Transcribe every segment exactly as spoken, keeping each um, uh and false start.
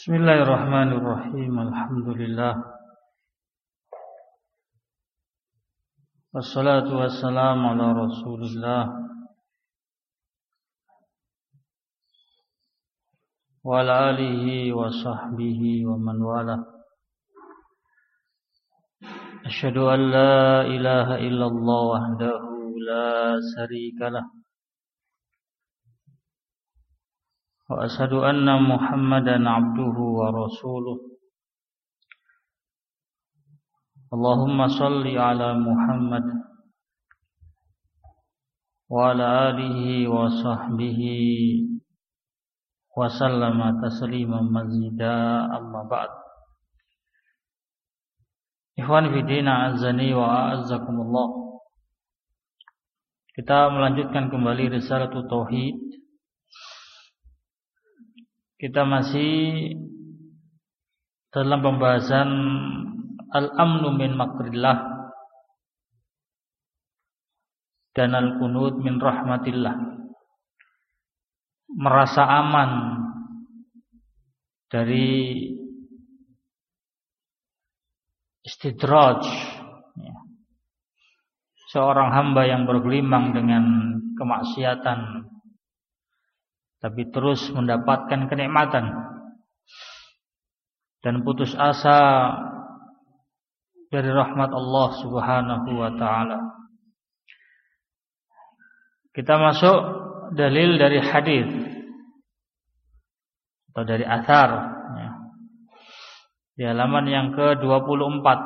Bismillahirrahmanirrahim. Alhamdulillah. Wassalatu wassalamu ala Rasulillah wa ala alihi wa sahbihi wa man wala. Asyhadu an la ilaha illallah wahdahu la syarika lah. Wa asyhadu anna Muhammadan abduhu wa rasuluh. Allahumma salli ala Muhammad wa ala alihi wa sahbihi wa sallama tasliman mazida, amma ba'd. Ikhwan fillah azani wa a'azzakumullah. Kita melanjutkan kembali Risalatut Tauhid. Kita masih dalam pembahasan al-amnu min makrillah dan al-qunut min rahmatillah. Merasa aman dari istidraj, ya, seorang hamba yang bergelimang dengan kemaksiatan tapi terus mendapatkan kenikmatan, dan putus asa dari rahmat Allah Subhanahu wa taala. Kita masuk dalil dari hadis atau dari athar, ya, di halaman yang ke dua puluh empat.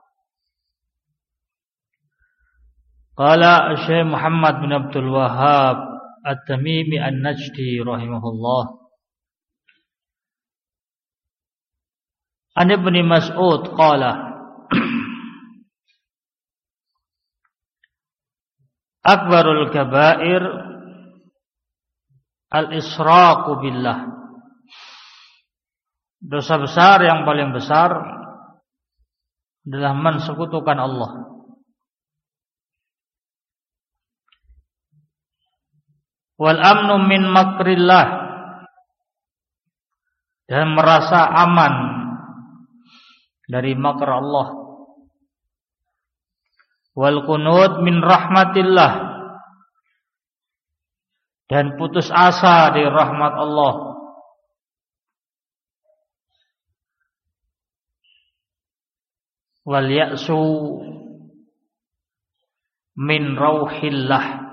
Qala Syekh Muhammad bin Abdul Wahhab At-Tamimi An-Najdi rahimahullah, An Ibn Mas'ud qala Akbarul kabair al-israqu billah. Dosa besar yang paling besar adalah mensekutukan Allah. Wal amnu min makrillah, dan merasa aman dari makr Allah. Wal qunut min rahmatillah, dan putus asa dari rahmat Allah. Wal ya'su min rauhillah.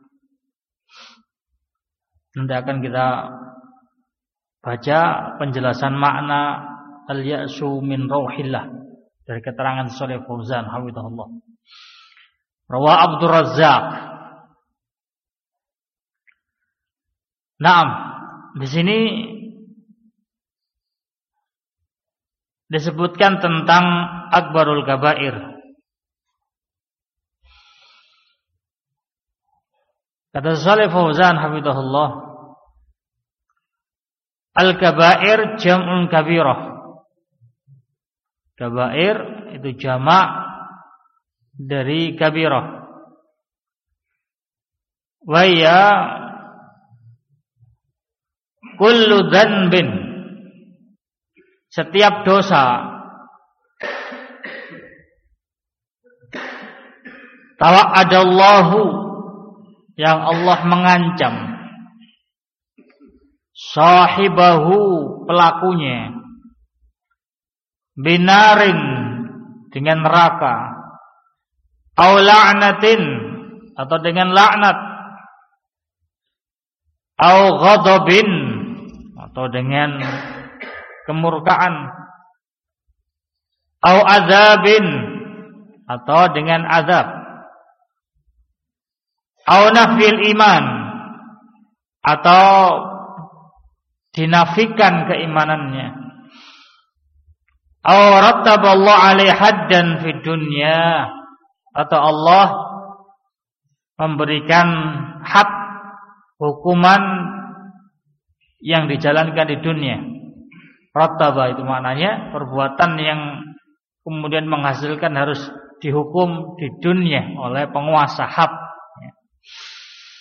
Nanti akan kita baca penjelasan makna al-ya'su min rauhillah dari keterangan Shalih Fauzan hafizahullah. Rawah Abdur Razzaq. Naam, di sini disebutkan tentang akbarul kabair. Kata Shalih Fauzan hafizahullah, al-kabair jam'un kabirah. Kabair itu jamak dari kabirah. Wa ya kullu dzanbin, setiap dosa, tawa'adallahu, yang Allah mengancam, sahibahu, pelakunya, binarin, dengan neraka, au la'natin, atau dengan laknat, au ghadabin, atau dengan kemurkaan, au azabin, atau dengan azab, au nafil iman, atau dinafikan keimanannya, au rattaballahu alaihi haddan fid dunya, atau Allah memberikan had, hukuman yang dijalankan di dunia. Rattaba itu maknanya perbuatan yang kemudian menghasilkan harus dihukum di dunia oleh penguasa, had.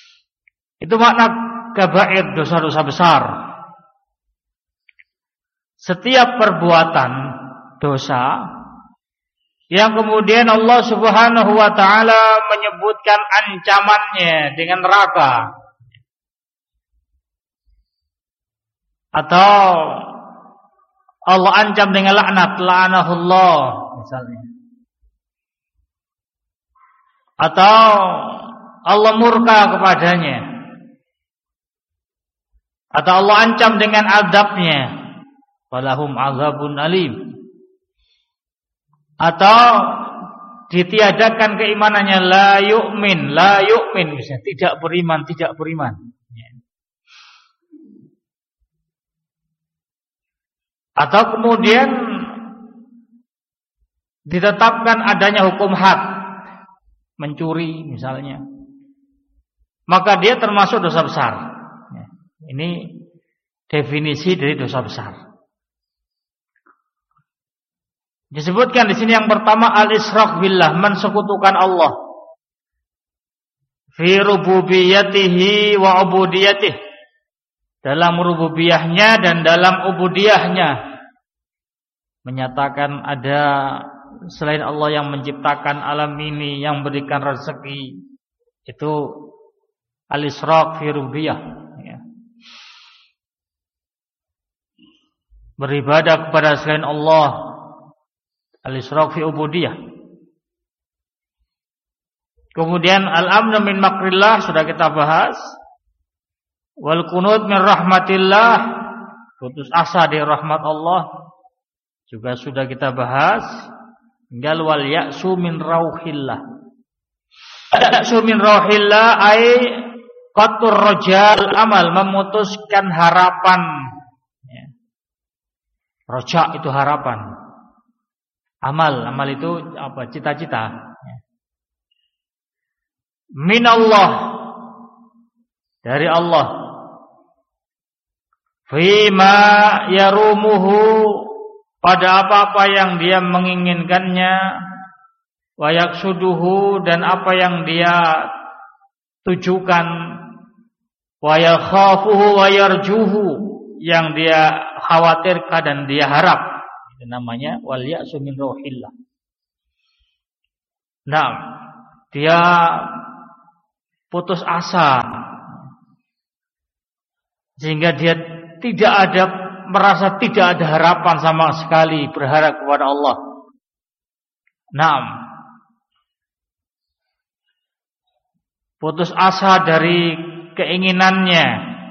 Itu makna kabair, dosa-dosa besar. setiap perbuatan dosa yang kemudian Allah Subhanahu wa taala menyebutkan ancamannya dengan neraka, atau Allah ancam dengan laknat, la'anahullah misalnya, atau Allah murka kepadanya, atau Allah ancam dengan azabnya, walahum azabun alim, atau ditiadakan keimanannya, la yu'min, la yu'min misalnya, tidak beriman, tidak beriman. Atau kemudian ditetapkan adanya hukum had, mencuri misalnya, maka dia termasuk dosa besar. Ini definisi dari dosa besar. Disebutkan di sini yang pertama al-isyraq billah, mensekutukan Allah fi rububiyyatihi wa ubudiyatihi, dalam rububiyahnya dan dalam ubudiyahnya, menyatakan ada selain Allah yang menciptakan alam ini, yang memberikan rezeki. Itu al-isyraq fi rububiyah, ya. Beribadah kepada selain Allah, al-isyraq fi ubudiyah. Kemudian al-amnu min makrillah sudah kita bahas. Wal qunut min rahmatillah, putus asa dari rahmat Allah, juga sudah kita bahas. Tinggal wal ya'su min rauhillah. Ya'su min rauhillah ay qatur rajal amal, memutuskan harapan. Ya. Roja itu harapan. Amal, amal itu apa? Cita-cita. Ya. Min Allah, dari Allah. Fima yarumuhu, pada apa-apa yang dia menginginkannya, wa yaksuduhu, dan apa yang dia tujukan, wa yakhafuhu wa yarjuhu, yang dia khawatirkan dan dia harap. Itu namanya wal ya'su min rauhillah. Nah, dia putus asa sehingga dia tidak ada, merasa tidak ada harapan sama sekali, berharap kepada Allah. Naam, putus asa dari keinginannya.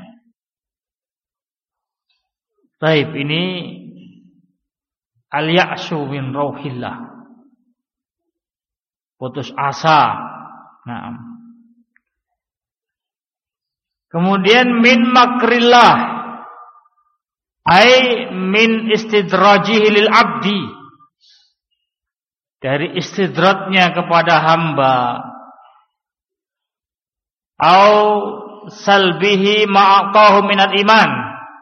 Baik, ini al-ya'su min rauhillah, putus asa. Naam. Kemudian min makrillah, ay min istidrajihi lil abdi, dari istidratnya kepada hamba, au salbihi ma'atahu minal iman,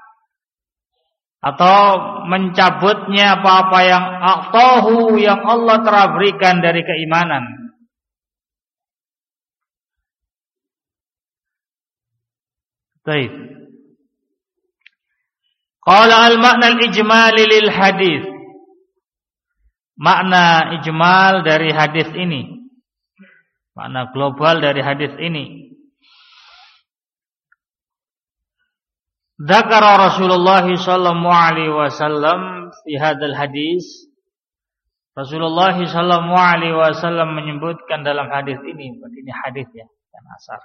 atau mencabutnya apa-apa yang a'tahu, yang Allah telah berikan dari keimanan. Baik. Qala al-makna al-ijmali lil hadis, makna ijmal dari hadis ini, makna global dari hadis ini. Dzakara Rasulullah sallallahu alaihi wasallam fi hadzal hadis, Rasulullah sallallahu alaihi wasallam menyebutkan dalam hadis ini, ini hadis ya, dan asar.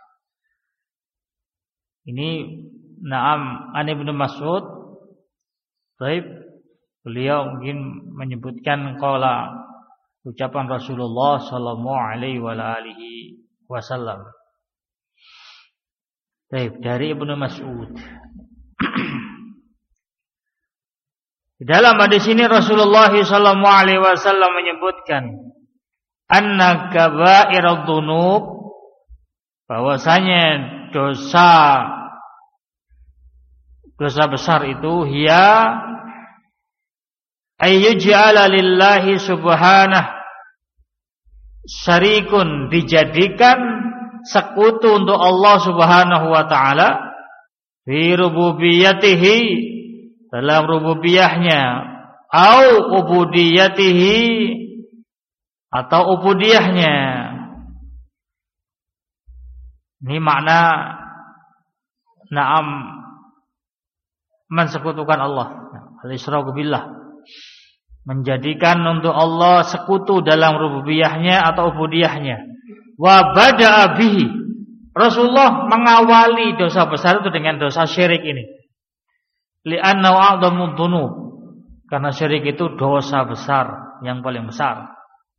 Ini na'am an Ibnu Mas'ud. Baik, beliau mungkin menyebutkan qala, ucapan Rasulullah sallallahu alaihi wasallam. Baik, dari Ibnu Mas'ud. Di dalam hadis ini Rasulullah sallallahu alaihi wasallam menyebutkan anna kaba'irad dzunub, bahwasanya dosa dosa besar itu hiya ayyuj'ala lillahi subhanahu syarikun, dijadikan sekutu untuk Allah Subhanahu wa taala fi rububiyyatihi, dalam rububiyahnya, au ubudiyatihi, atau ubudiyahnya. Ini makna na'am mensekutukan Allah, al-isyraku billah, menjadikan untuk Allah sekutu dalam rububiyahnya atau ubudiyahnya. Wa bada'a bihi, Rasulullah mengawali dosa besar itu dengan dosa syirik ini. Li'annahu a'dhamud dzunub, karena syirik itu dosa besar yang paling besar.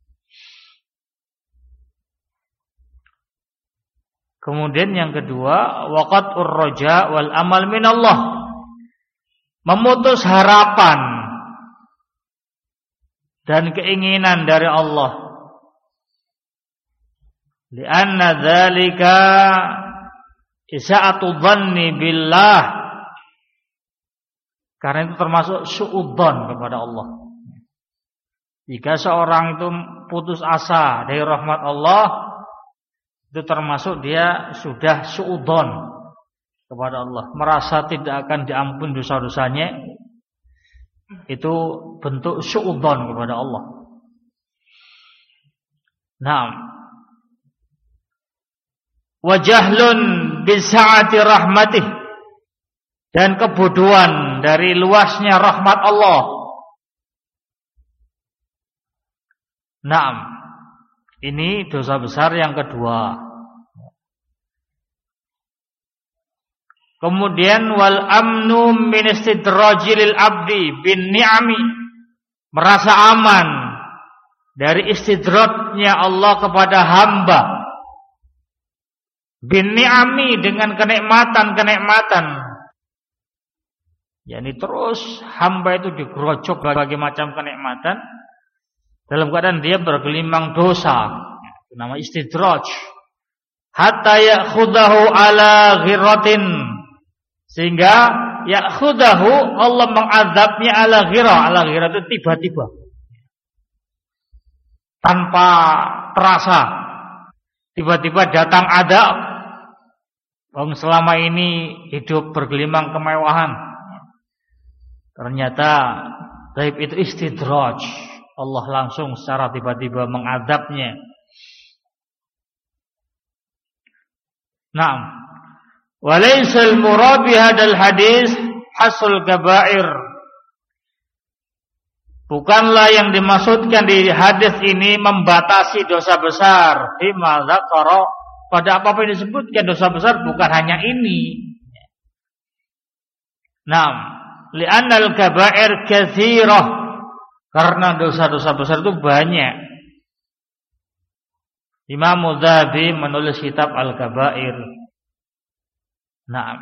Kemudian yang kedua, waqat'ur raja wal amal minallah, memutus harapan dan keinginan dari Allah. Lianna dzalika isa'atu dhanni billah, karena itu termasuk su'udzon kepada Allah. Jika seorang itu putus asa dari rahmat Allah, itu termasuk dia sudah su'udzon kepada Allah, merasa tidak akan diampuni dosa-dosanya. Itu bentuk su'udzon kepada Allah. Naam. Wa jahlun bisa'ati rahmatih, dan kebodohan dari luasnya rahmat Allah. Naam. Ini dosa besar yang kedua. Kemudian wal amnu min istidrajil abdi bin ni'ami, merasa aman dari istidratnya Allah kepada hamba bin ni'ami, dengan kenikmatan-kenikmatan. Yani terus hamba itu digerocok berbagai macam kenikmatan dalam keadaan dia bergelimang dosa. Itu nama istidraj. Hatta ya'khudahu ala ghiratin, sehingga ya'khudahu, Allah mengadabnya ala ghirah. Ala ghirah itu tiba-tiba, tanpa terasa. Tiba-tiba datang adab. Wong selama ini hidup bergelimang kemewahan, ternyata gaib itu istidraj. Allah langsung secara tiba-tiba mengadabnya. Naam. Walaysal murad bi hadzal hadis hasul kabair. Bukanlah yang dimaksudkan di hadis ini membatasi dosa besar. Bima dzakara, pada apa-apa yang disebutkan dosa besar, bukan hanya ini. Naam, li'annal kabair katsirah, karena dosa-dosa besar itu banyak. Imam Mudzabi menulis kitab Al-Kabair. Naam.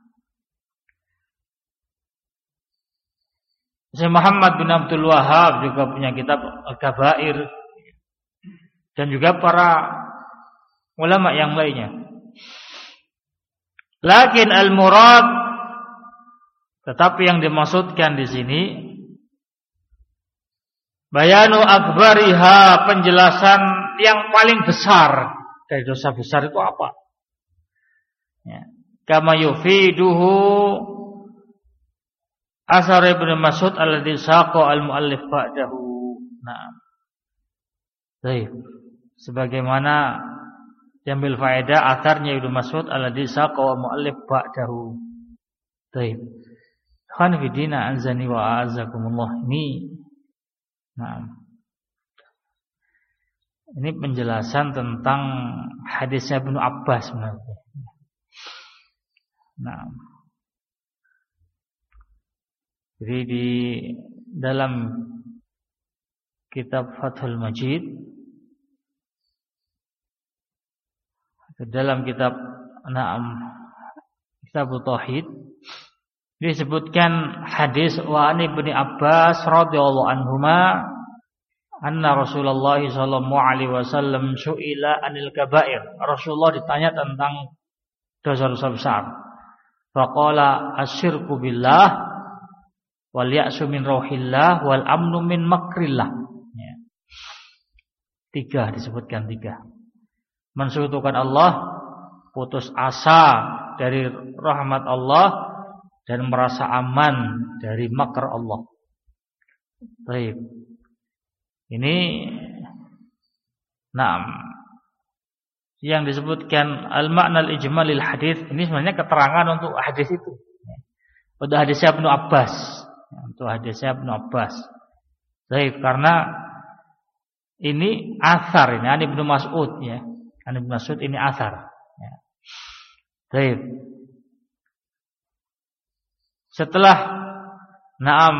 Syekh Muhammad bin Abdul Wahhab juga punya kitab Al-Kabair, dan juga para ulama yang lainnya. Lakin al-murad, tetapi yang dimaksudkan di sini bayanu akbariha, penjelasan yang paling besar dari dosa besar itu apa? Ya. Kama yufiduhu asar Ibnu Mas'ud alladzi saqa al-muallif ba'dahu. Nah. Baik. Sebagaimana diambil faedah asarnya Ibnu Mas'ud alladzi saqa al-muallif ba'dahu. Baik. Khana fi dina anzani wa a'azzakumullah. Ini nah. Ini penjelasan tentang hadisnya Ibnu Abbas sebenarnya. Nah, jadi di dalam kitab Fathul Majid, dalam kitab Naam Kitab Tauhid, disebutkan hadis wa an Ibnu Abbas radhiyallahu anhuma anna Rasulullah sallallahu alaihi wasallam su'ila anil kabair. Rasulullah ditanya tentang dosa-dosa besar. Faqala asyirku billah wal ya'su min rauhillah wal amnu min makrillah. Ya. Tiga disebutkan tiga. Mensekutukan Allah, putus asa dari rahmat Allah, dan merasa aman dari makar Allah. Baik. Ini Naam. Yang disebutkan al-makna al-ijmalil hadis ini sebenarnya keterangan untuk hadis itu. Untuk hadisnya Ibnu Abbas. Untuk hadisnya Ibnu Abbas. Baik, karena ini asar ini, Ibnu Mas'ud ya. Ibnu Mas'ud ini asar. Ya. Baik. Setelah Naam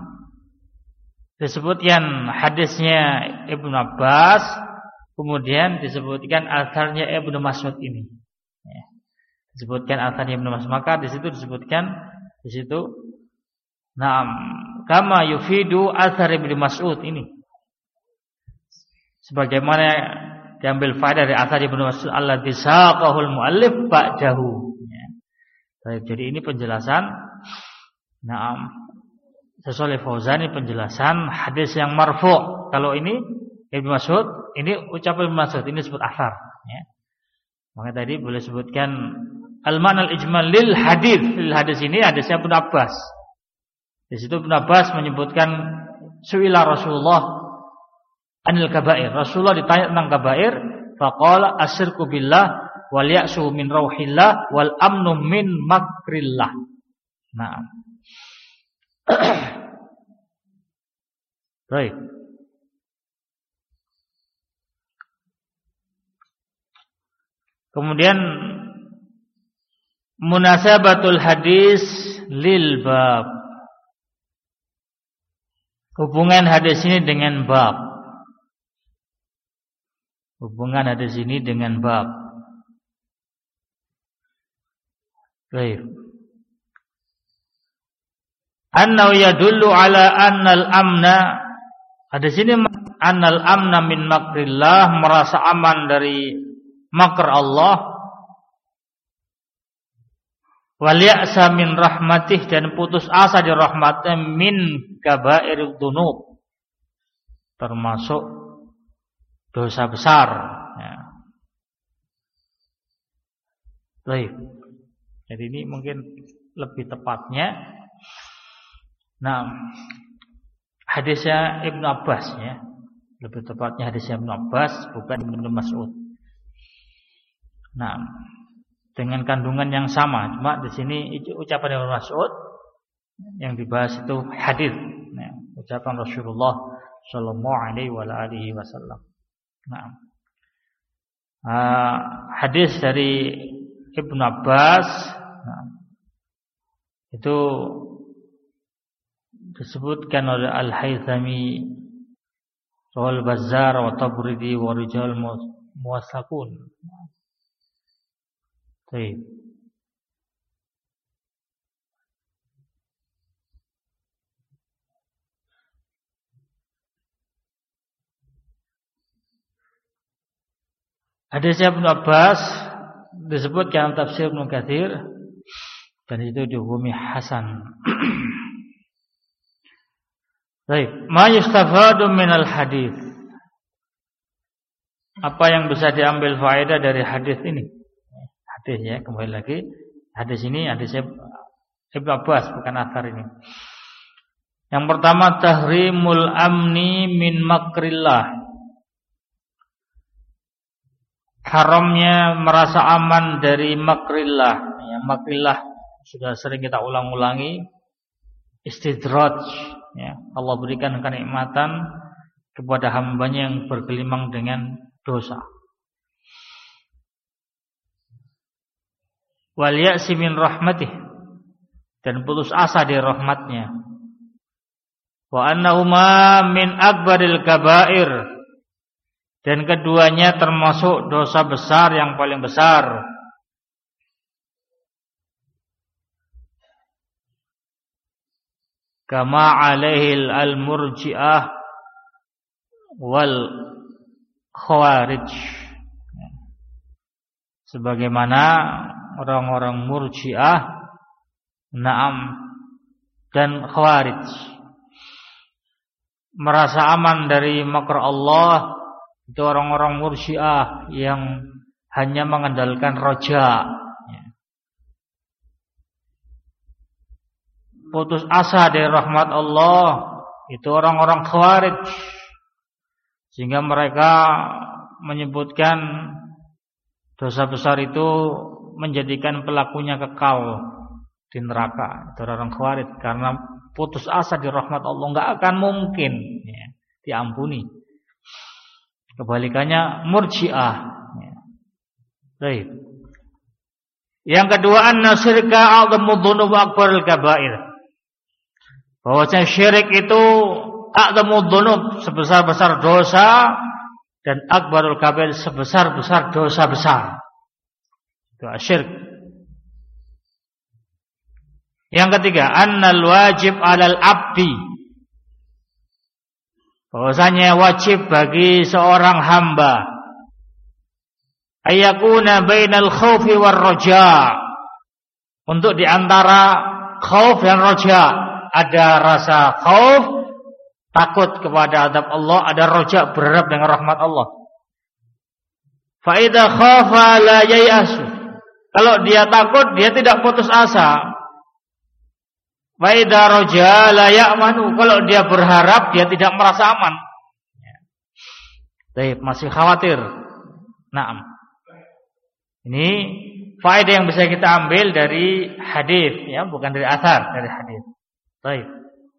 disebutkan hadisnya Ibnu Abbas, kemudian disebutkan asarnya Ibnu Mas'ud ini. Ya. Disebutkan asarnya Ibnu Mas'ud, maka di situ disebutkan di situ Naam kama yufidu asar Ibnu Mas'ud ini. Sebagaimana diambil faedah dari asar Ibnu Mas'ud alladzi saqahul muallif ba'dahu. Ya. Baik, jadi ini penjelasan Naam Syaikh Fauzan ini penjelasan hadis yang marfu'. Kalau ini Ibnu Mas'ud, ini ucapan Ibnu Mas'ud, ini disebut asar ya. Maka tadi boleh sebutkan al-ma'na al-ijmal lil hadis. Lil hadis ini hadisnya Ibnu Abbas. Di situ Ibnu Abbas menyebutkan su'ila Rasulullah anil kabair. Rasulullah ditanya tentang kabair, faqala asyirku billah wal ya'su min rauhillah wal amnu min makrillah. Nah. Baik. Kemudian munasabatul hadis lil bab. Hubungan hadis ini dengan bab. Hubungan hadis ini dengan bab. Baik. Annahu yadullu ala annal amna. Hadis ini annal amna min makrillah, merasa aman dari makr Allah. Wal ya'sa min rahmatih, dan putus asa di rahmatnya, min kabairud dzunub, termasuk dosa besar ya. Baik. Jadi ini mungkin lebih tepatnya nah hadisnya Ibnu Abbas ya. Lebih tepatnya hadisnya Ibnu Abbas, bukan Ibnu Mas'ud. Nah, dengan kandungan yang sama, cuma di sini ucapan Ibnu Mas'ud yang dibahas itu hadis, nah, ucapan Rasulullah sallallahu alaihi wa alihi wasallam. Nah, uh, hadis dari Ibnu Abbas nah, itu disebutkan oleh Al-Haythami, Rawal Bazzar wa Tabridi wa Rijal Muwassaqun. Baik. Hadis Ibnu Abbas disebutkan dalam tafsir Ibnu Katsir dan itu dihukumi hasan. Baik, ma yustafadu minal hadis. Apa yang bisa diambil faedah dari hadis ini? Hadis ya, kembali lagi. Hadis ini hadis Ibnu Abbas, bukan athar ini. Yang pertama, tahrimul amni min makrillah. Haramnya merasa aman dari makrillah. Ya, makrillah sudah sering kita ulang-ulangi. Istidraj ya, Allah berikan kenikmatan kepada hambanya yang bergelimang dengan dosa. Wal ya'si min rahmatih, dan putus asa dari rahmatnya. Wa annahuma min akbaril kabair, dan keduanya termasuk dosa besar yang paling besar. Kama alaihil al-murji'ah wal khawarij, sebagaimana orang-orang murji'ah na'am dan khawarij merasa aman dari makar Allah. Itu orang-orang murji'ah yang hanya mengandalkan roja. putus asa dari rahmat Allah, itu orang-orang Khawarij. Sehingga mereka menyebutkan dosa besar itu menjadikan pelakunya kekal di neraka. Itu orang Khawarij, karena putus asa di rahmat Allah, enggak akan mungkin ya, diampuni. Kebalikannya Murji'ah. Ya. Baik. Yang kedua, anna syirka a'dhamu dzunub wa akbarul kabair. Bahwasanya syirik itu a'dhamu dzunub, sebesar-besar dosa, dan akbarul kabair, sebesar-besar dosa besar. Itu syirik. Yang ketiga, annal wajib 'alal 'abdi. Bahwasanya wajib bagi seorang hamba ayakuna bainal khaufi war raja, untuk diantara khauf dan raja, ada rasa khauf, takut kepada azab Allah, ada raja, berharap dengan rahmat Allah. Fa idza khafa la yayasu, kalau dia takut dia tidak putus asa. Wa idza raja la ya'manu, kalau dia berharap dia tidak merasa aman. Baik, masih khawatir. Naam. Ini faedah yang bisa kita ambil dari hadis ya, bukan dari athar, dari hadis. Baik.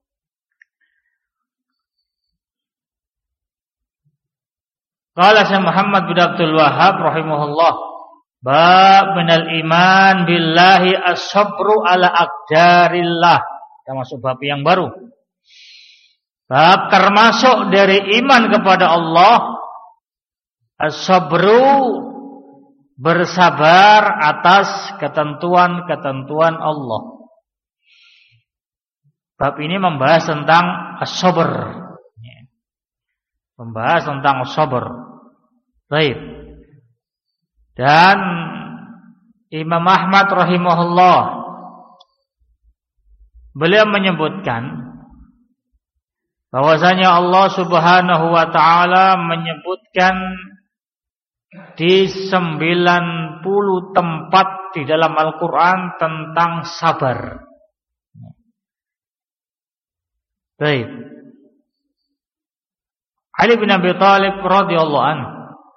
Qala Syekh Muhammad bin Abdul Wahhab rahimahullah, bab minal iman billahi as-sabru ala aqdarillah. Kita masuk bab yang baru. Bab termasuk dari iman kepada Allah, as-sabru, bersabar atas ketentuan-ketentuan Allah. Bab ini membahas tentang as-sabr. Membahas tentang as-sabr. Baik. Dan Imam Ahmad rahimahullah, beliau menyebutkan bahwasanya Allah Subhanahu wa taala menyebutkan di sembilan puluh tempat di dalam Al-Qur'an tentang sabar. Baik. Ali bin Abi Thalib radhiyallahu anhu,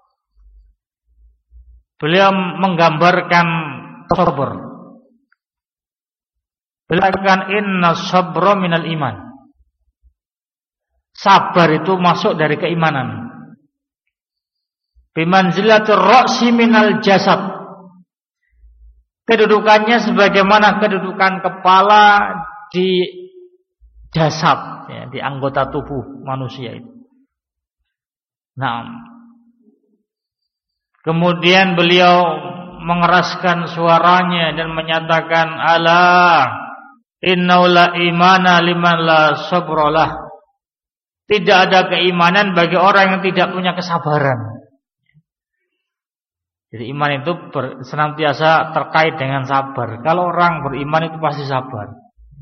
beliau menggambarkan sabar. Beliau katakan inna sabra minal iman. Sabar itu masuk dari keimanan. Bimanzilatur ra'si minal jasad. Kedudukannya sebagaimana kedudukan kepala di jasad, ya, di anggota tubuh manusia itu. Nah, kemudian beliau mengeraskan suaranya dan menyatakan, ala innaula imana liman la sabralah. Tidak ada keimanan bagi orang yang tidak punya kesabaran. Jadi iman itu ber, senantiasa terkait dengan sabar. Kalau orang beriman itu pasti sabar.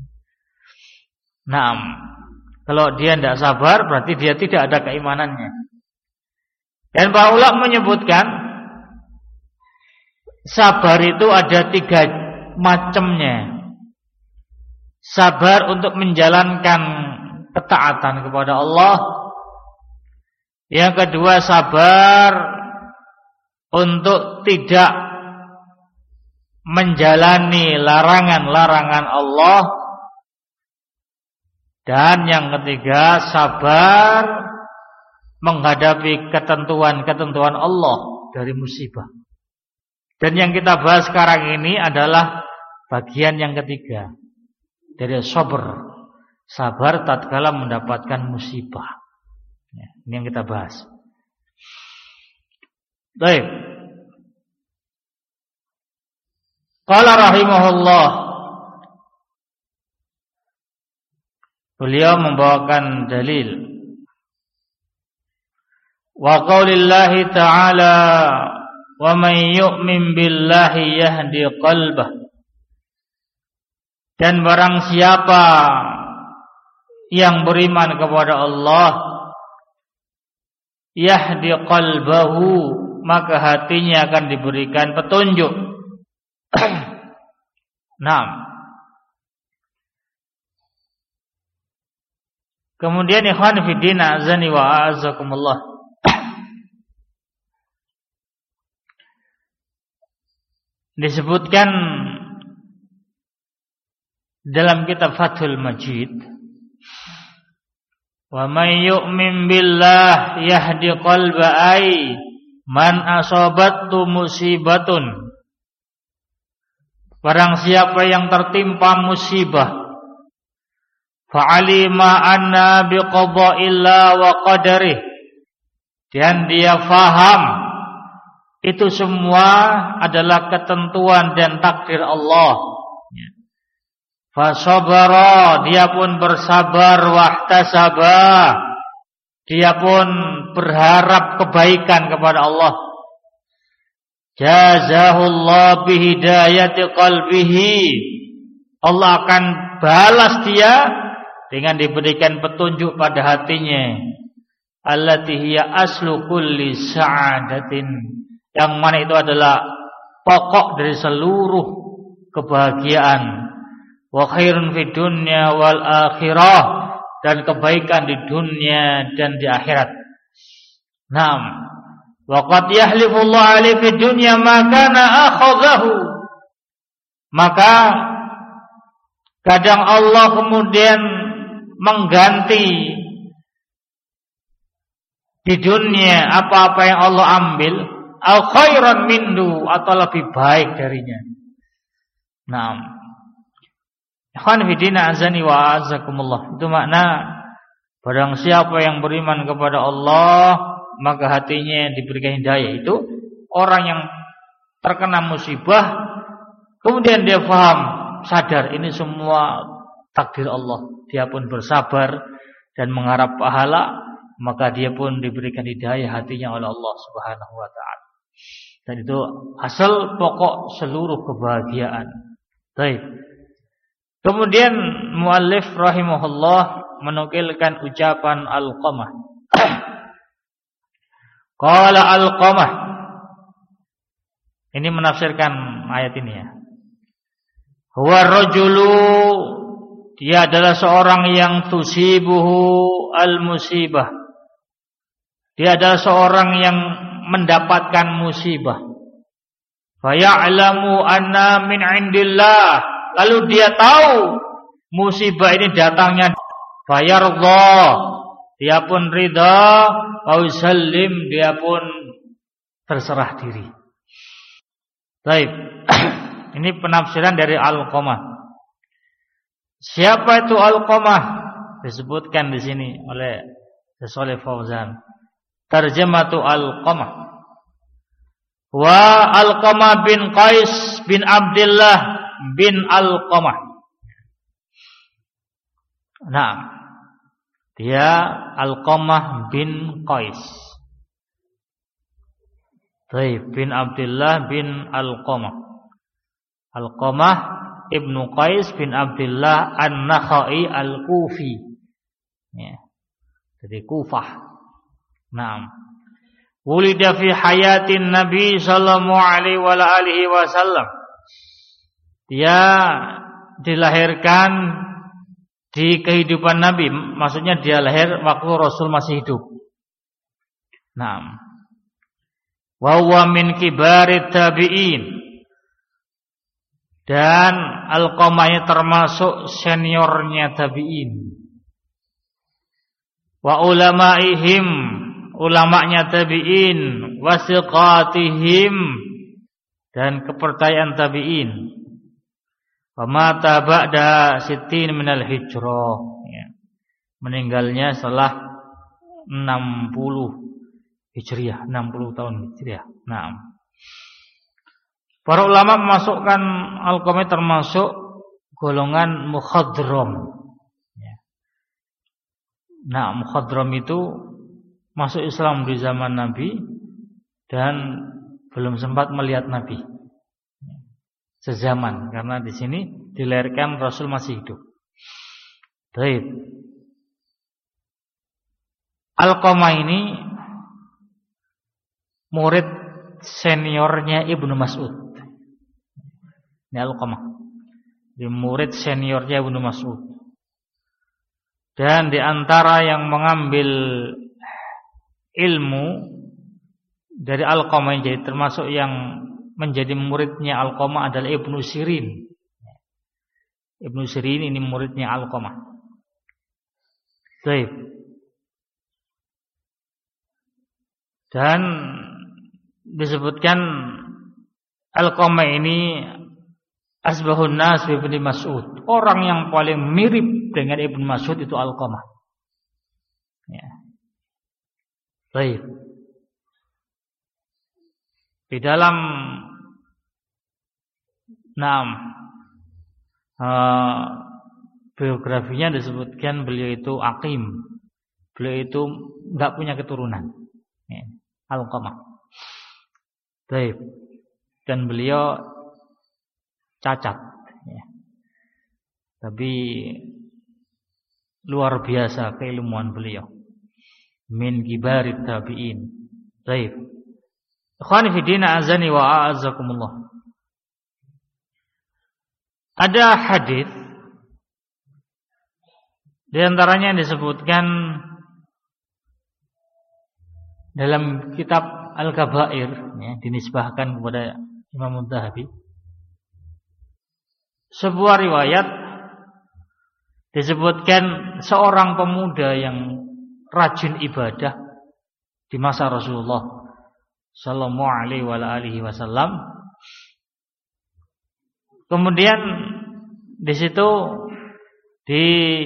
Nah, kalau dia tidak sabar berarti dia tidak ada keimanannya. Dan para ulama menyebutkan sabar itu ada tiga macamnya. Sabar untuk menjalankan ketaatan kepada Allah. Yang kedua, sabar untuk tidak menjalani larangan-larangan Allah. Dan yang ketiga, sabar menghadapi ketentuan-ketentuan Allah dari musibah. Dan yang kita bahas sekarang ini adalah bagian yang ketiga dari sabar. Sabar tatkala mendapatkan musibah. Ya, ini yang kita bahas. Baik. Qala rahimahullah, beliau membawakan dalil wa qaulillahi ta'ala wa man yu'min billahi yahdi qalbah. Dan barang siapa yang beriman kepada Allah, yahdi qalbahu, maka hatinya akan diberikan petunjuk. Naam. Kemudian ikhwan fiddin azani wa a'azakumullah. Disebutkan dalam kitab Fathul Majid, wa may yu'min billah yahdi qalba ay man asabattu musibatun. Barang siapa yang tertimpa musibah, fa'alima anna biqada'illah wa qadarih, dan dia faham itu semua adalah ketentuan dan takdir Allah. Fasabara, dia pun bersabar, wahtasaba, dia pun berharap kebaikan kepada Allah. Jazahullah bihidayati qalbihi, Allah akan balas dia dengan diberikan petunjuk pada hatinya. Allati hiya aslu kulli sa'adatin, yang mana itu adalah pokok dari seluruh kebahagiaan. Wa khairun fid dunya wal akhirah, dan kebaikan di dunia dan di akhirat. Naam. Wa qad yahlifullahu alaihi fid dunya ma kana akhadhahu. Maka kadang Allah kemudian mengganti di dunia apa-apa yang Allah ambil, al khairan minhu, atau lebih baik darinya. Naam. Ikhwan fillah azani wa azakumullah. Itu makna barang siapa yang beriman kepada Allah, maka hatinya diberikan hidayah. Itu orang yang terkena musibah, kemudian dia faham, sadar ini semua takdir Allah. Dia pun bersabar dan mengharap pahala, maka dia pun diberikan hidayah hatinya oleh Allah Subhanahu wa ta'ala. Dan itu asal pokok seluruh kebahagiaan. Baik. Kemudian muallif rahimahullah menukilkan ucapan Alqamah. Qala Alqamah. Ini menafsirkan ayat ini ya. Huwa rajulu, dia adalah seorang yang tusibuhu al-musibah. Dia adalah seorang yang mendapatkan musibah. Fa ya'lamu anna min 'indillah, lalu dia tahu musibah ini datangnya, fa yardha, dia pun ridha, wa yusallim, dia pun terserah diri. Baik. Ini penafsiran dari Alqamah. Siapa itu Alqamah? Disebutkan di sini oleh Shalih Fauzan. Tarjamatu Alqamah. Wa Alqamah bin Qais bin Abdullah bin Alqamah. Nah, dia Alqamah bin Qais. Baik, bin Abdullah bin Alqamah. Alqamah ibnu Qais bin Abdullah An-Nakhai Al-Kufi. Ya. Jadi Kufah. Naam. Wulida fi hayatin Nabi sallallahu alaihi wa alihi wasallam. Dia dilahirkan di kehidupan Nabi, maksudnya dia lahir waktu Rasul masih hidup. Naam. Wa huwa min kibarit tabi'in. Dan Alqamah termasuk seniornya tabi'in. Wa ulama'ihim, ulama'nya tabi'in, wasiqatihim, dan kepercayaan tabi'in. Wa mata ba'da sittin minal hijrah, ya. Meninggalnya setelah enam puluh Hijriah, enam puluh tahun Hijriah. Nah, para ulama memasukkan Alqamah termasuk golongan mukhadram. Nah, mukhadram itu masuk Islam di zaman Nabi dan belum sempat melihat Nabi sezaman, karena di sini dilahirkan Rasul masih hidup. Baik. Alqamah ini murid seniornya Ibnu Mas'ud. Ini Alqamah. Dia murid seniornya Ibnu Mas'ud. Dan di antara yang mengambil ilmu dari Alqamah, jadi termasuk yang menjadi muridnya Alqamah adalah Ibnu Sirin. Ibnu Sirin ini muridnya Alqamah. Baik. Dan disebutkan Alqamah ini asbahun nas bi Ibnu Mas'ud. Orang yang paling mirip dengan Ibnu Mas'ud itu Alqamah. Ya. Baik. Di dalam enam uh, biografinya disebutkan beliau itu aqim. Beliau itu enggak punya keturunan. Ya. Alqamah. Baik. Dan beliau cacat. Ya. Tapi luar biasa keilmuan beliau. Min kibarit tabi'in. Baik. Ikhwani fi din azani wa a'azzakumullah. Ada hadis di antaranya yang disebutkan dalam kitab Al-Kabair, ya, dinisbahkan kepada Imam Adz-Dzahabi. Sebuah riwayat disebutkan seorang pemuda yang rajin ibadah di masa Rasulullah sallallahu alaihi wasallam. Kemudian di situ di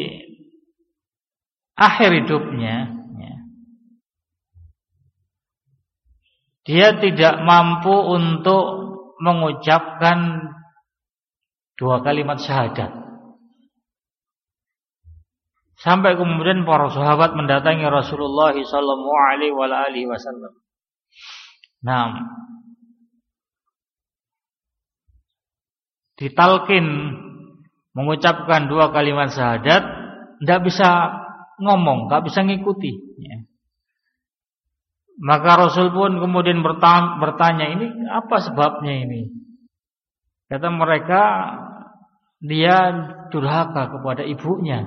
akhir hidupnya ya, dia tidak mampu untuk mengucapkan dua kalimat syahadat. Sampai kemudian para sahabat mendatangi Rasulullah sallallahu alaihi wasallam. Nah, ditalkin mengucapkan dua kalimat syahadat, tidak bisa ngomong, tidak bisa ngikuti. Ya. Maka Rasul pun kemudian bertanya, bertanya, ini apa sebabnya ini? Kata mereka, dia durhaka kepada ibunya.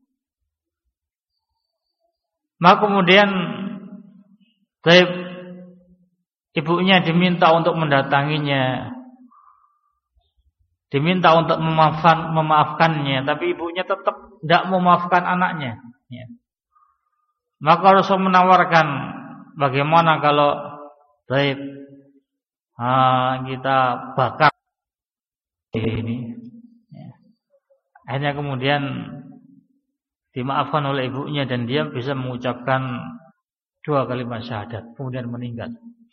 Maka kemudian Taib, ibunya diminta untuk mendatanginya, diminta untuk memaafkan, memaafkannya, tapi ibunya tetap tidak memaafkan anaknya. Ya. Maka Rasul menawarkan, bagaimana kalau Taib, ah, kita bakar ini. Ya. Akhirnya kemudian dimaafkan oleh ibunya dan dia bisa mengucapkan dua kalimat syahadat, kemudian meninggal.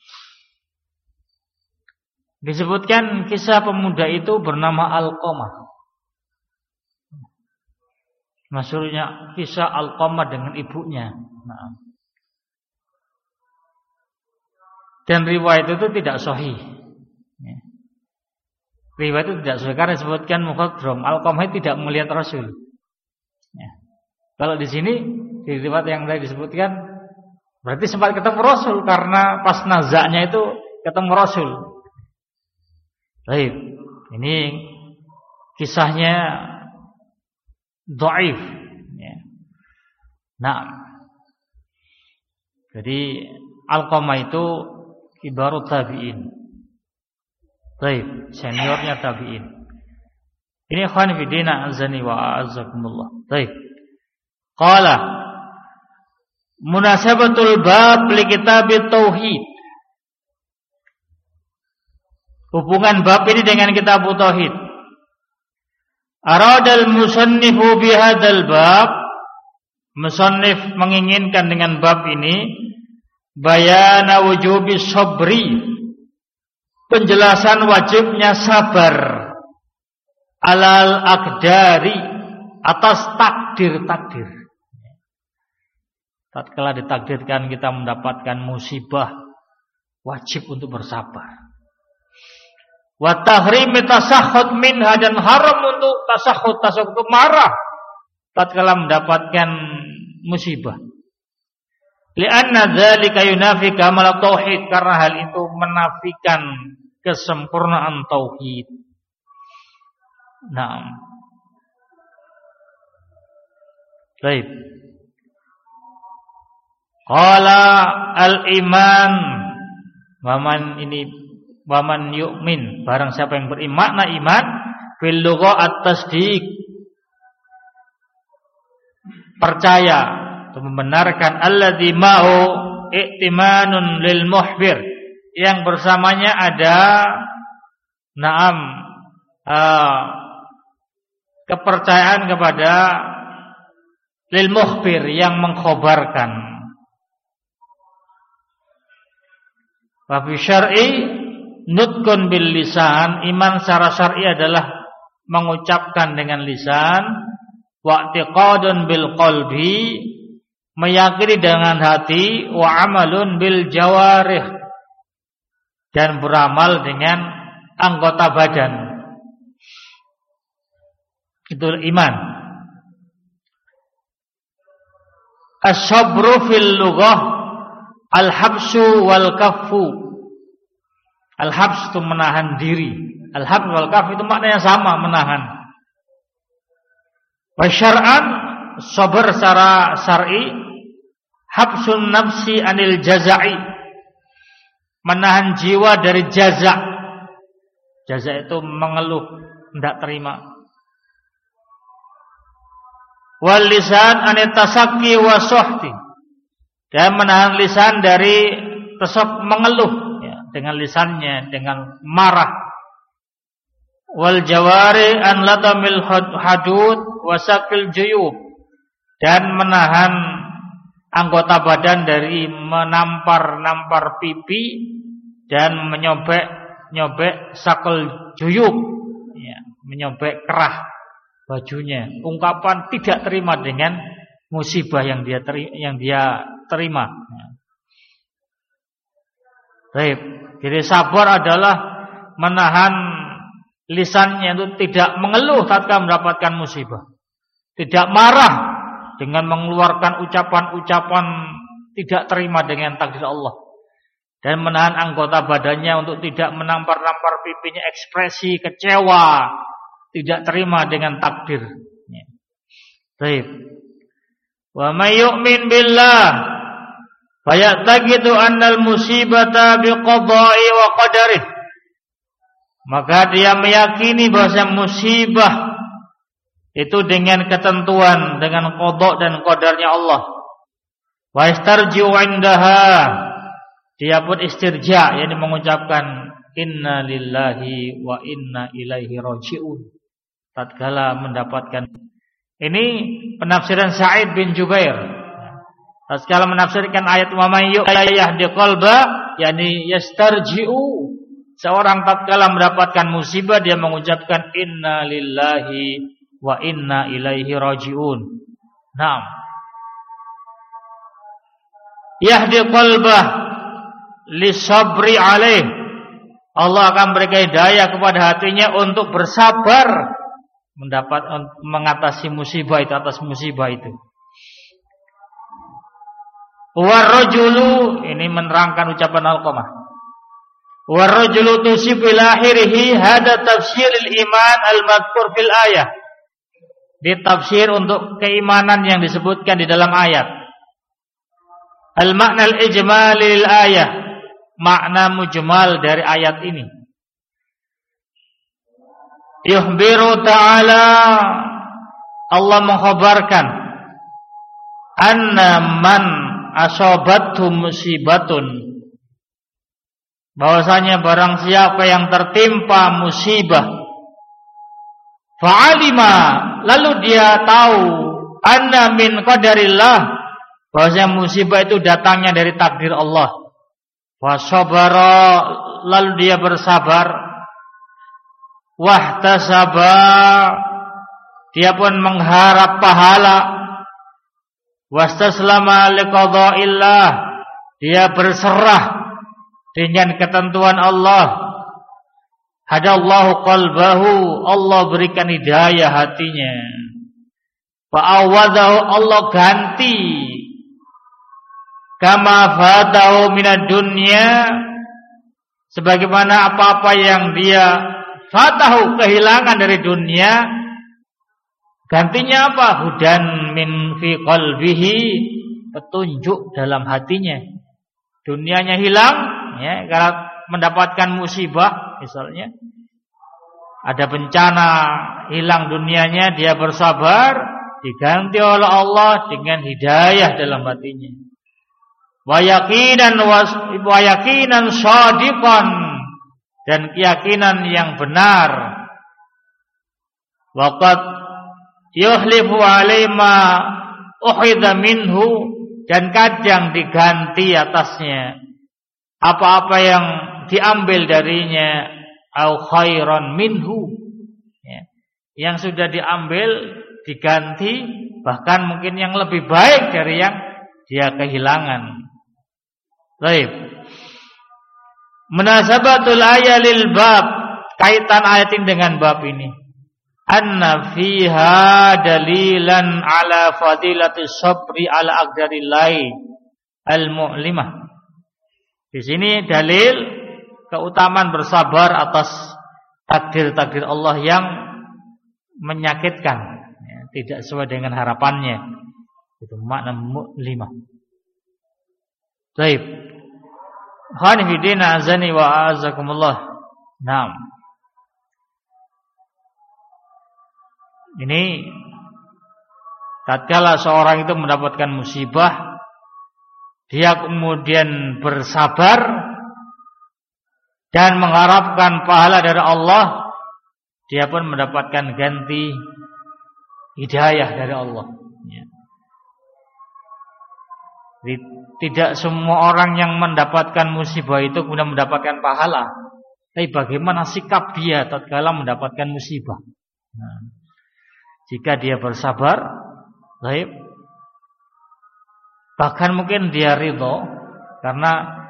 Disebutkan kisah pemuda itu bernama Alqamah. Maksudnya kisah Alqamah dengan ibunya. Nah. Dan riwayat itu tidak sahih. Riwayat itu tidak sahih karena disebutkan mukhadram, Alqamah tidak melihat Rasul. Ya. Kalau di sini di riwayat yang tadi disebutkan berarti sempat ketemu Rasul karena pas nazaknya itu ketemu Rasul. Baik, ini kisahnya dhaif. Ya. Nah, jadi Alqamah itu kibarut tabi'in. Baik, seniornya tabi'in. Ini ikhwan fi din azani wa a'azzakumullah. Baik. Qala munasabatul bab li kitabit tauhid. Hubungan bab ini dengan kitab tauhid. Aradal musannifu bihadzal bab. Musannif menginginkan dengan bab ini bayana wujubi sabri, penjelasan wajibnya sabar alal aqdari, atas takdir-takdir. Tatkala ditakdirkan kita mendapatkan musibah, wajib untuk bersabar. Wa tahrimi tasakhut minha, dan haram untuk tasakhut, tasakhut untuk marah tatkala mendapatkan musibah. Li'anna dzalika yunafi kamal tauhid, karena hal itu menafikan kesempurnaan tauhid. Nah, Baik. Qala al-iman waman ini waman yu'min, barang siapa yang beriman, makna iman fil lugha at-tasdiq, percaya atau membenarkan, alladzi ma'u i'timanun lil muhbir, yang bersamanya ada na'am uh, kepercayaan kepada lil mukhbir, yang mengkhabarkan. Wa fi syar'i nutqun bil lisan, iman secara syar'i adalah mengucapkan dengan lisan, wa i'tiqadun bil qalbi, meyakini dengan hati, wa amalun bil jawarih, dan beramal dengan anggota badan. Itu iman. As-sabru fil lughah al-habsu wal kaffu. Al-habs itu menahan diri, al-habs wal kaff itu maknanya sama, menahan. Wa syar'an, sabar secara syar'i, habsun nafsi anil jaza'i, menahan jiwa dari jaza'. Jaza' itu mengeluh, tidak terima. Wal lisan anit tasakki wa suhti, dan menahan lisan dari tersok mengeluh, ya, dengan lisannya, dengan marah. Wal jawari an latamil hadud wa sakil juyub, dan menahan anggota badan dari menampar-nampar pipi dan menyobek-nyobek sakil juyub, ya, menyobek kerah bajunya. Ungkapan tidak terima dengan musibah yang dia terima, yang dia terima. Baik. Jadi sabar adalah menahan lisannya itu tidak mengeluh tatkala mendapatkan musibah, tidak marah dengan mengeluarkan ucapan-ucapan tidak terima dengan takdir Allah, dan menahan anggota badannya untuk tidak menampar-nampar pipinya, ekspresi kecewa, tidak terima dengan takdir. Baik. Wa may yu'min billah fayataqidu annal musibata biqada'i wa qadarih, maka dia meyakini bahwa musibah itu dengan ketentuan, dengan qada dan qadarnya Allah. Wa istarji'u indaha, dia pun istirja, yakni mengucapkan inna lillahi wa inna ilaihi raji'un tatkala mendapatkan. Ini penafsiran Sa'id bin Jubair. Tatkala menafsirkan ayat wa may yahdi qalba, yakni yastarji'u, seorang tatkala mendapatkan musibah dia mengucapkan inna lillahi wa inna ilaihi raji'un. Naam. Yahdi qalbah lisabri alaih, Allah akan berikan hidayah kepada hatinya untuk bersabar mendapat mengatasi musibah itu, atas musibah itu. Warrajulu, ini menerangkan ucapan Alqamah. Warrajulu tusib ila akhirih hada tafsiril iman al-madhkur fil ayah. Ditafsir untuk keimanan yang disebutkan di dalam ayat. Al-makna al-ijmal lil ayah, makna mujmal dari ayat ini. Yukhbiru ta'ala, Allah mengkhabarkan, anna man asobathu musibatun, bahwasanya barang siapa yang tertimpa musibah, fa'alima, lalu dia tahu, anna min qadarillah, bahwasanya musibah itu datangnya dari takdir Allah, wa sabara, lalu dia bersabar, wahtasaba, dia pun mengharap pahala, wastaslama liqada'illah, dia berserah dengan ketentuan Allah, hadallahu qalbahu, Allah berikan hidayah hatinya, fa'awadahu, Allah ganti, kama fatahu minad dunya, sebagaimana apa-apa yang dia fatahu kehilangan dari dunia, Gantinya apa? Hudan min fi qalbihi, petunjuk dalam hatinya. Dunianya hilang, ya, karena mendapatkan musibah, misalnya ada bencana, hilang dunianya, dia bersabar, diganti oleh Allah dengan hidayah dalam hatinya. Wa yaqinan wa yaqinan shadiqan, dan keyakinan yang benar. Waqad yuhlifu alaima uhidha minhu, dan kadang diganti atasnya apa-apa yang diambil darinya, au khairan minhu, ya, yang sudah diambil diganti, bahkan mungkin yang lebih baik dari yang dia kehilangan. Baik. Munasabatul ayat lil bab, kaitan ayat ini dengan bab ini. Anna fiha dalilan ala fadilati sabri ala aqdarillahi al-mu'limah. Di sini dalil keutamaan bersabar atas takdir-takdir Allah yang menyakitkan, ya, tidak sesuai dengan harapannya. Itu makna mu'limah. Baik. Khanifidina azani wa azakumullah. Naam. Ini tatkala seorang itu mendapatkan musibah, dia kemudian bersabar dan mengharapkan pahala dari Allah, dia pun mendapatkan ganti hidayah dari Allah, ya. Tidak semua orang yang mendapatkan musibah itu kemudian mendapatkan pahala. Tapi bagaimana sikap dia tatkala mendapatkan musibah? Nah, jika dia bersabar, baik, bahkan mungkin dia ridho, karena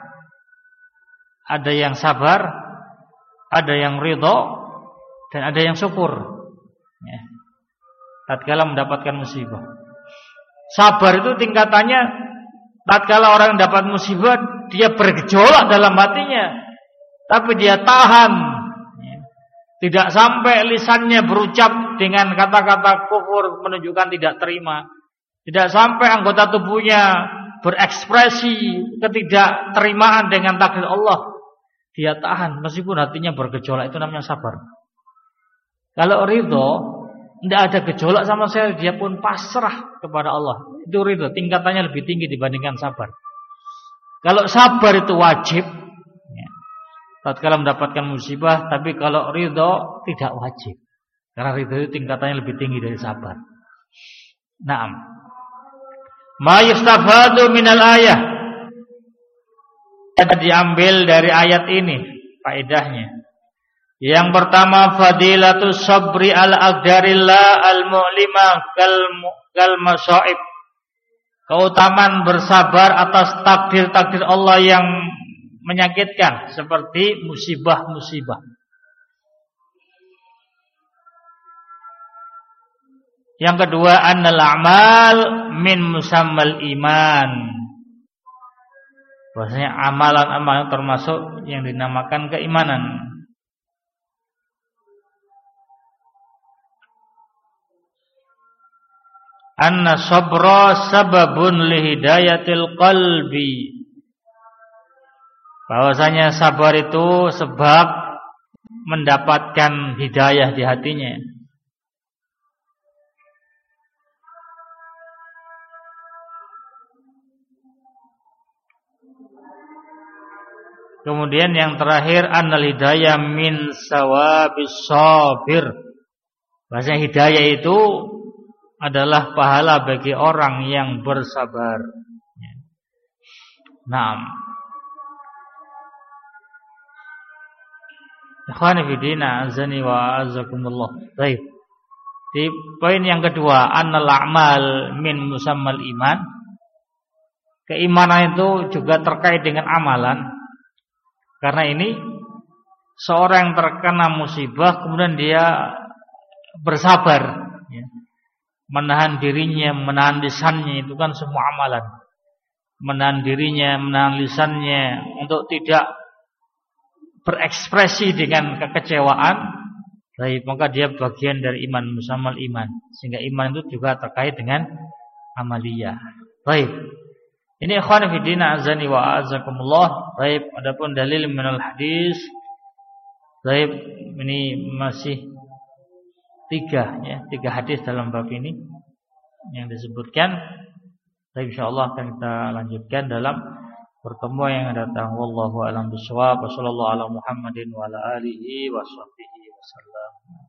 ada yang sabar, ada yang ridho, dan ada yang syukur, ya, tatkala mendapatkan musibah. Sabar itu tingkatannya, tatkala orang dapat musibah, dia bergejolak dalam hatinya, tapi dia tahan. Tidak sampai lisannya berucap dengan kata-kata kufur menunjukkan tidak terima. Tidak sampai anggota tubuhnya berekspresi ketidakterimaan dengan takdir Allah. Dia tahan meskipun hatinya bergejolak, itu namanya sabar. Kalau ridho, tidak ada gejolak sama sekali, dia pun pasrah kepada Allah. Itu ridho, tingkatannya lebih tinggi dibandingkan sabar. Kalau sabar itu wajib, tatkala mendapatkan musibah, tapi kalau ridho tidak wajib. Karena ridho itu tingkatannya lebih tinggi dari sabar. Naam. Ma yustafadu minal ayah. Ada diambil dari ayat ini faedahnya. Yang pertama, fadilatus sabri ala aqdarillah al-mu'lima kal masaib. Keutamaan bersabar atas takdir-takdir Allah yang menyakitkan, seperti musibah-musibah. Yang kedua, annal a'mal min musammal iman. Bahwasanya amalan-amalan termasuk yang dinamakan keimanan. Anna sabra sababun lihidayatil qalbi. Bahwasanya sabar itu sebab mendapatkan hidayah di hatinya. Kemudian yang terakhir, annal hidayah min sawabis sabir. Bahwasanya hidayah itu adalah pahala bagi orang yang bersabar. Naam. Ikhwani fi din, azani wa azakumullah. Baik. Di poin yang kedua, annal a'mal min musammal iman. Keimanan itu juga terkait dengan amalan. Karena ini seorang yang terkena musibah kemudian dia bersabar, ya, menahan dirinya, menahan lisannya, itu kan semua amalan. Menahan dirinya, menahan lisannya untuk tidak berekspresi dengan kekecewaan, Baik, maka dia bagian dari iman, musammal iman. Sehingga iman itu juga terkait dengan amaliyah. Baik. Ini ikhwan fillah azani wa azakumullah. Baik, adapun dalil minal hadis. Baik, ini masih tiga ya, tiga hadis dalam bab ini yang disebutkan. Baik, insyaallah akan kita lanjutkan dalam pertemuan yang datang. Wallahu a'lam bishawab. Wassallallahu ala Muhammadin wa ala alihi washabbihi wasallam.